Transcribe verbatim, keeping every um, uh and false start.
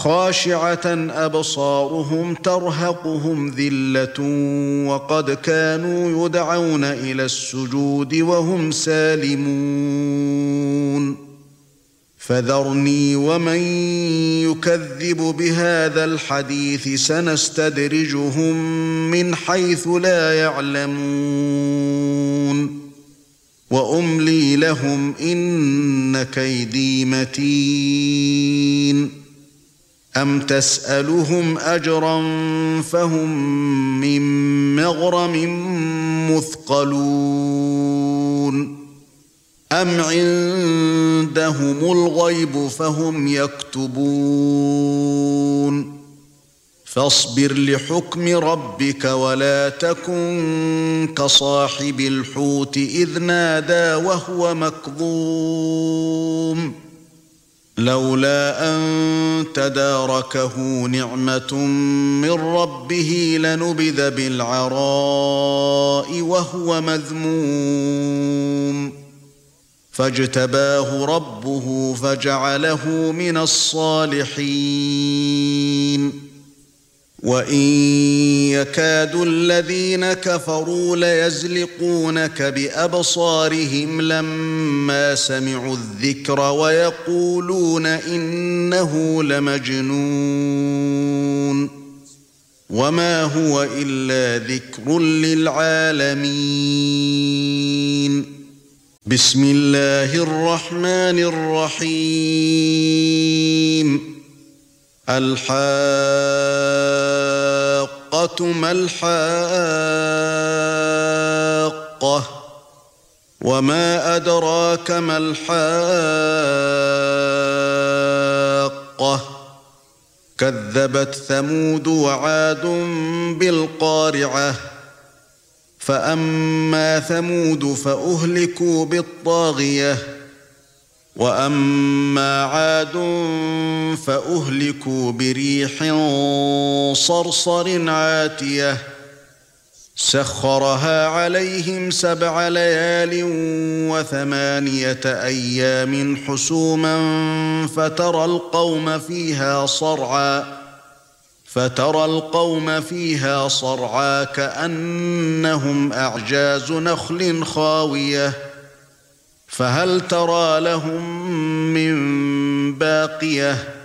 خاشعة أبصارهم ترهقهم ذلة وقد كانوا يدعون إلى السجود وهم سالمون فذرني ومن يكذب بهذا الحديث سنستدرجهم من حيث لا يعلمون وأملي لهم إن كيدي متين أم تسألهم أجرا فهم من مغرم مثقلون أم عندهم الغيب فهم يكتبون فاصبر لحكم ربك ولا تكن كصاحب الحوت إذ نادى وهو مكظوم لولا أن تداركه نعمة من ربه لنبذ بالعراء وهو مذموم فاجتباه ربه فجعله من الصالحين وإن يكاد الذين كفروا ليزلقونك بأبصارهم لما سمعوا الذكر ويقولون إنه لمجنون وما هو إلا ذكر للعالمين بسم الله الرحمن الرحيم الحاقة ما الحاقة وما أدراك ما الحاقة كذبت ثمود وعاد بالقارعة فأما ثمود فأهلكوا بالطاغية وأما عاد فأهلكوا بريح صرصر عاتية سخرها عليهم سبع ليال وثمانية أيام حسوما فترى القوم فيها صرعا فترى القوم فيها صرعا كأنهم أعجاز نخل خاوية فهل ترى لهم من باقية